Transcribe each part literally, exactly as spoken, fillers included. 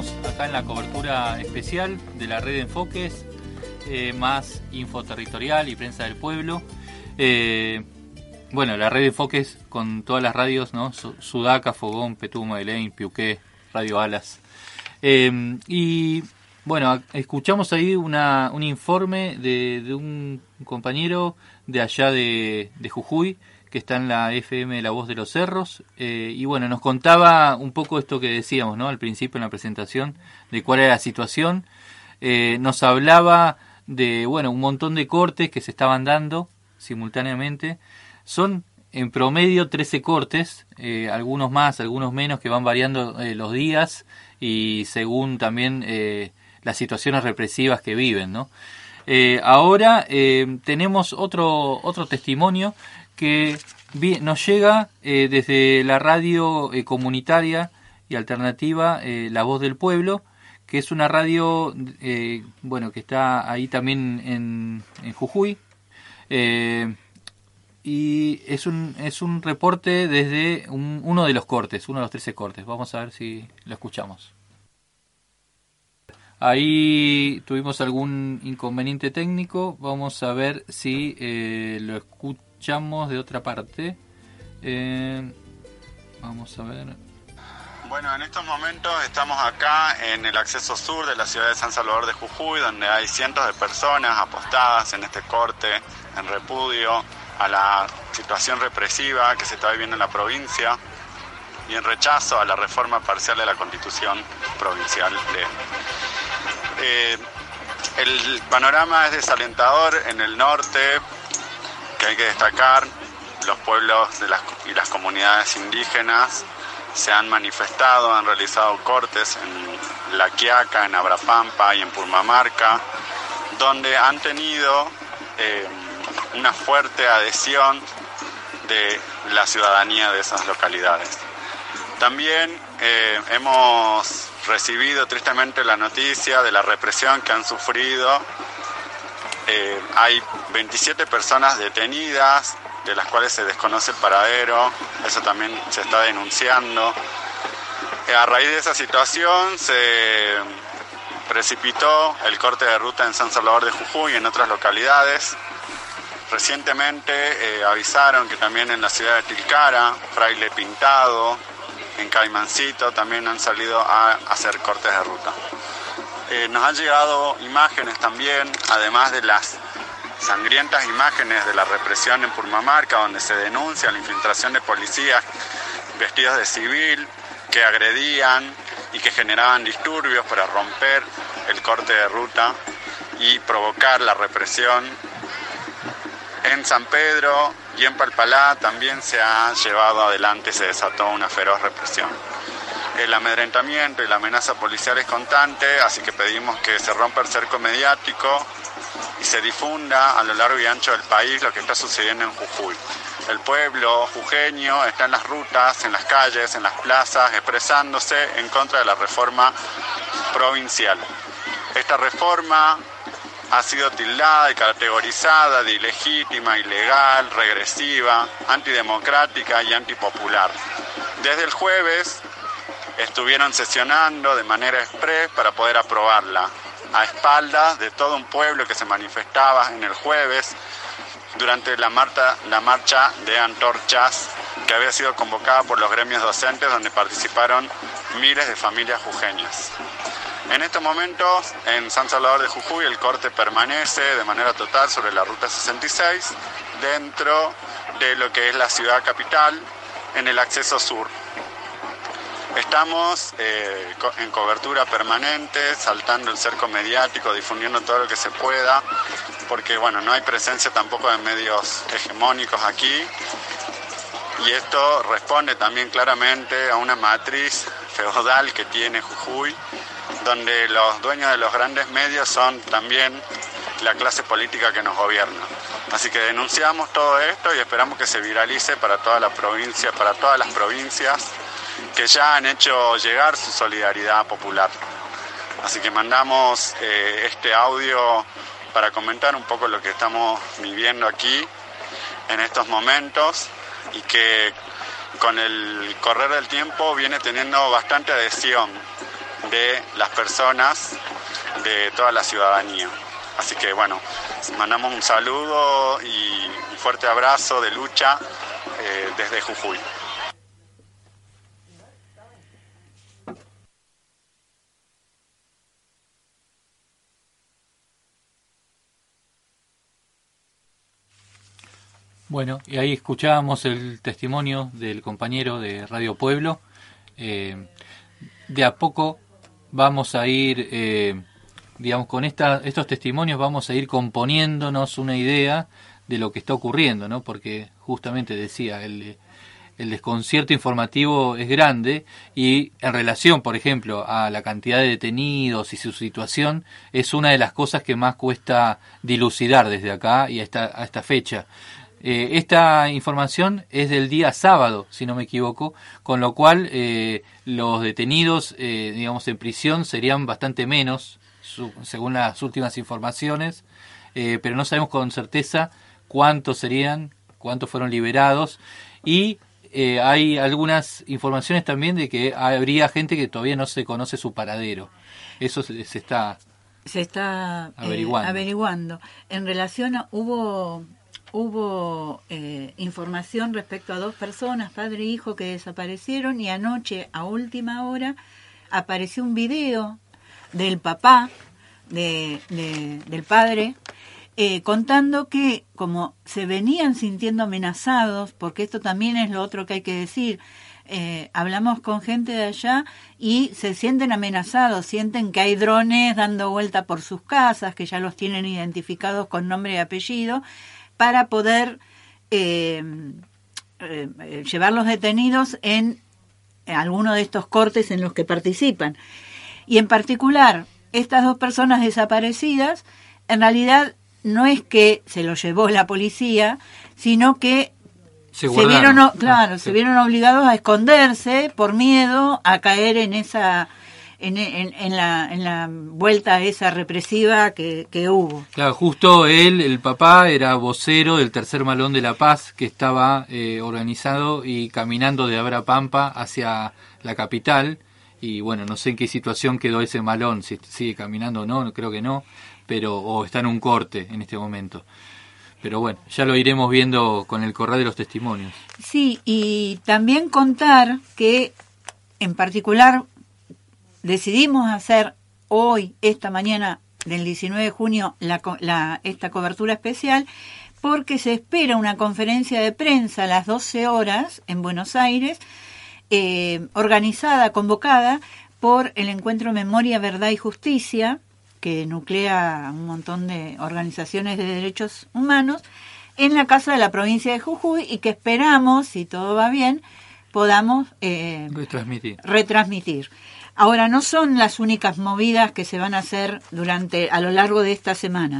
estamos acá en la cobertura especial de la red de enfoques, eh, más infoterritorial y prensa del pueblo. Eh, bueno, la red de enfoques con todas las radios, ¿no? Sudaca, Fogón, Petú, Madeleine, Piuqué, Radio Alas. Eh, y bueno, escuchamos ahí una, un informe de, de un compañero de allá de, de Jujuy, que está en la F M La Voz de los Cerros, eh, y bueno, nos contaba un poco esto que decíamos, ¿no? Al principio en la presentación, de cuál era la situación. Eh, nos hablaba de, bueno, un montón de cortes que se estaban dando simultáneamente. Son en promedio trece cortes, eh, algunos más, algunos menos, que van variando eh, los días y según también eh, las situaciones represivas que viven, ¿no? Eh, ahora eh, tenemos otro otro testimonio que vi, nos llega eh, desde la radio eh, comunitaria y alternativa eh, La Voz del Pueblo, que es una radio eh, bueno que está ahí también en, en Jujuy, eh, y es un es un reporte desde un, uno de los cortes, uno de los trece cortes. Vamos a ver si lo escuchamos. Ahí tuvimos algún inconveniente técnico. Vamos a ver si eh, lo escuchamos de otra parte. Eh, vamos a ver. Bueno, en estos momentos estamos acá en el acceso sur de la ciudad de San Salvador de Jujuy, donde hay cientos de personas apostadas en este corte en repudio a la situación represiva que se está viviendo en la provincia y en rechazo a la reforma parcial de la Constitución provincial de Eh, el panorama es desalentador en el norte, que hay que destacar. Los pueblos de las, y las comunidades indígenas se han manifestado, han realizado cortes en La Quiaca, en Abrapampa y en Purmamarca, donde han tenido eh, una fuerte adhesión de la ciudadanía de esas localidades. También eh, hemos recibido tristemente la noticia de la represión que han sufrido. Eh, hay veintisiete personas detenidas, de las cuales se desconoce el paradero. Eso también se está denunciando. Eh, a raíz de esa situación se precipitó el corte de ruta en San Salvador de Jujuy y en otras localidades. Recientemente eh, avisaron que también en la ciudad de Tilcara, Fraile Pintado, en Caimancito también han salido a hacer cortes de ruta. Eh, nos han llegado imágenes también, además de las sangrientas imágenes de la represión en Purmamarca, donde se denuncia la infiltración de policías vestidos de civil que agredían y que generaban disturbios para romper el corte de ruta y provocar la represión. En San Pedro y en Palpalá también se ha llevado adelante, se desató una feroz represión. El amedrentamiento y la amenaza policial es constante, así que pedimos que se rompa el cerco mediático y se difunda a lo largo y ancho del país lo que está sucediendo en Jujuy. El pueblo jujeño está en las rutas, en las calles, en las plazas, expresándose en contra de la reforma provincial. Esta reforma ha sido tildada y categorizada de ilegítima, ilegal, regresiva, antidemocrática y antipopular. Desde el jueves estuvieron sesionando de manera exprés para poder aprobarla, a espaldas de todo un pueblo que se manifestaba en el jueves durante la marcha, la marcha de antorchas que había sido convocada por los gremios docentes, donde participaron miles de familias jujeñas. En estos momentos, en San Salvador de Jujuy, el corte permanece de manera total sobre la ruta sesenta y seis, dentro de lo que es la ciudad capital, en el acceso sur. Estamos eh, en cobertura permanente, saltando el cerco mediático, difundiendo todo lo que se pueda, porque bueno, no hay presencia tampoco de medios hegemónicos aquí, y esto responde también claramente a una matriz feudal que tiene Jujuy, donde los dueños de los grandes medios son también la clase política que nos gobierna. Así que denunciamos todo esto y esperamos que se viralice para toda la provincia, para todas las provincias que ya han hecho llegar su solidaridad popular. Así que mandamos eh, este audio para comentar un poco lo que estamos viviendo aquí en estos momentos y que con el correr del tiempo viene teniendo bastante adhesión de las personas, de toda la ciudadanía. Así que bueno, mandamos un saludo y un fuerte abrazo de lucha eh, desde Jujuy. Bueno, y ahí escuchábamos el testimonio del compañero de Radio Pueblo. Eh, de a poco vamos a ir, eh, digamos, con esta, estos testimonios vamos a ir componiéndonos una idea de lo que está ocurriendo, ¿no? Porque justamente decía, el, el desconcierto informativo es grande y en relación, por ejemplo, a la cantidad de detenidos y su situación, es una de las cosas que más cuesta dilucidar desde acá y a esta, a esta fecha. Eh, esta información es del día sábado, si no me equivoco, con lo cual eh, los detenidos, eh, digamos, en prisión serían bastante menos, su, según las últimas informaciones, eh, pero no sabemos con certeza cuántos serían, cuántos fueron liberados, y eh, hay algunas informaciones también de que habría gente que todavía no se conoce su paradero. Eso se, se está se está averiguando. Eh, averiguando. En relación a, hubo hubo eh, información respecto a dos personas, padre e hijo, que desaparecieron, y anoche a última hora apareció un video del papá de, de, del padre eh, contando que como se venían sintiendo amenazados, porque esto también es lo otro que hay que decir, eh, hablamos con gente de allá y se sienten amenazados, sienten que hay drones dando vuelta por sus casas, que ya los tienen identificados con nombre y apellido, para poder eh, eh, llevar los detenidos en alguno de estos cortes en los que participan. Y en particular, estas dos personas desaparecidas, en realidad no es que se los llevó la policía, sino que se, se vieron, claro, ah, sí. se vieron obligados a esconderse por miedo a caer en esa en, en, en la en la vuelta esa represiva que, que hubo. Claro, justo él, el papá, era vocero del Tercer Malón de La Paz, que estaba eh, organizado y caminando de Abra Pampa hacia la capital. Y bueno, no sé en qué situación quedó ese malón, si sigue caminando o no, creo que no, pero o está en un corte en este momento. Pero bueno, ya lo iremos viendo con el correr de los testimonios. Sí, y también contar que en particular decidimos hacer hoy, esta mañana del diecinueve de junio, la, la, esta cobertura especial, porque se espera una conferencia de prensa a las doce horas en Buenos Aires, eh, organizada, convocada por el Encuentro Memoria, Verdad y Justicia, que nuclea un montón de organizaciones de derechos humanos, en la Casa de la Provincia de Jujuy, y que esperamos, si todo va bien, podamos eh, retransmitir. retransmitir. Ahora, no son las únicas movidas que se van a hacer durante a lo largo de esta semana.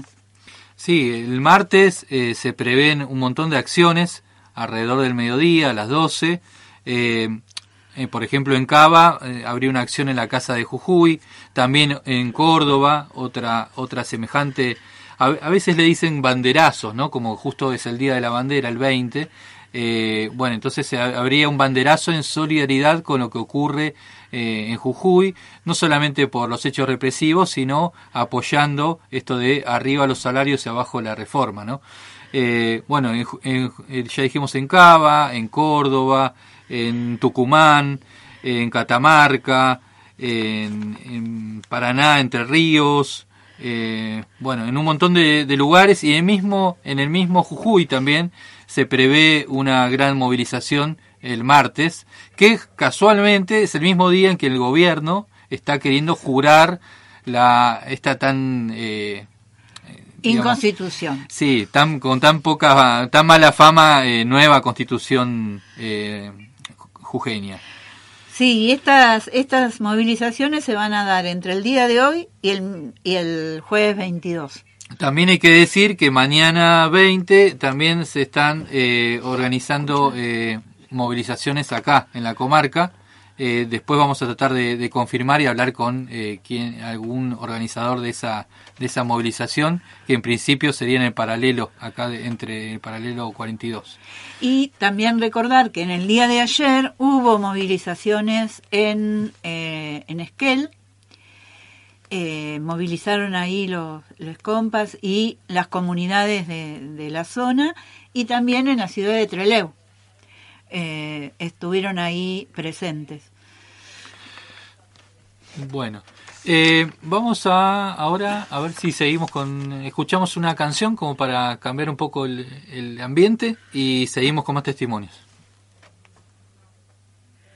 Sí, el martes eh, se prevén un montón de acciones alrededor del mediodía, a las doce. Eh, eh, por ejemplo, en Cava eh, habría una acción en la Casa de Jujuy. También en Córdoba, otra otra semejante. A, a veces le dicen banderazos, ¿no? Como justo es el Día de la Bandera, el veinte. Eh, bueno, entonces eh, habría un banderazo en solidaridad con lo que ocurre eh, en Jujuy, no solamente por los hechos represivos, sino apoyando esto de arriba los salarios y abajo la reforma, ¿no? Eh, bueno, en, en, ya dijimos en Cava, en Córdoba, en Tucumán, en Catamarca, en, en Paraná, Entre Ríos, eh, bueno, en un montón de, de lugares, y en el mismo, en el mismo Jujuy también se prevé una gran movilización el martes, que casualmente es el mismo día en que el gobierno está queriendo jurar la esta tan eh, digamos, inconstitución. Sí, tan con tan poca, tan mala fama eh, nueva constitución eh, jujeña. Sí, y estas estas movilizaciones se van a dar entre el día de hoy y el y el jueves veintidós. También hay que decir que mañana veinte también se están eh, organizando eh, movilizaciones acá en la comarca. Eh, después vamos a tratar de, de confirmar y hablar con eh, quien, algún organizador de esa de esa movilización, que en principio sería en el paralelo, acá de, entre el paralelo cuarenta y dos. Y también recordar que en el día de ayer hubo movilizaciones en, eh, en Esquel, eh, movilizaron ahí los, los compas y las comunidades de, de la zona, y también en la ciudad de Trelew eh, estuvieron ahí presentes. Bueno, eh, vamos a ahora a ver si seguimos con, escuchamos una canción como para cambiar un poco el, el ambiente y seguimos con más testimonios.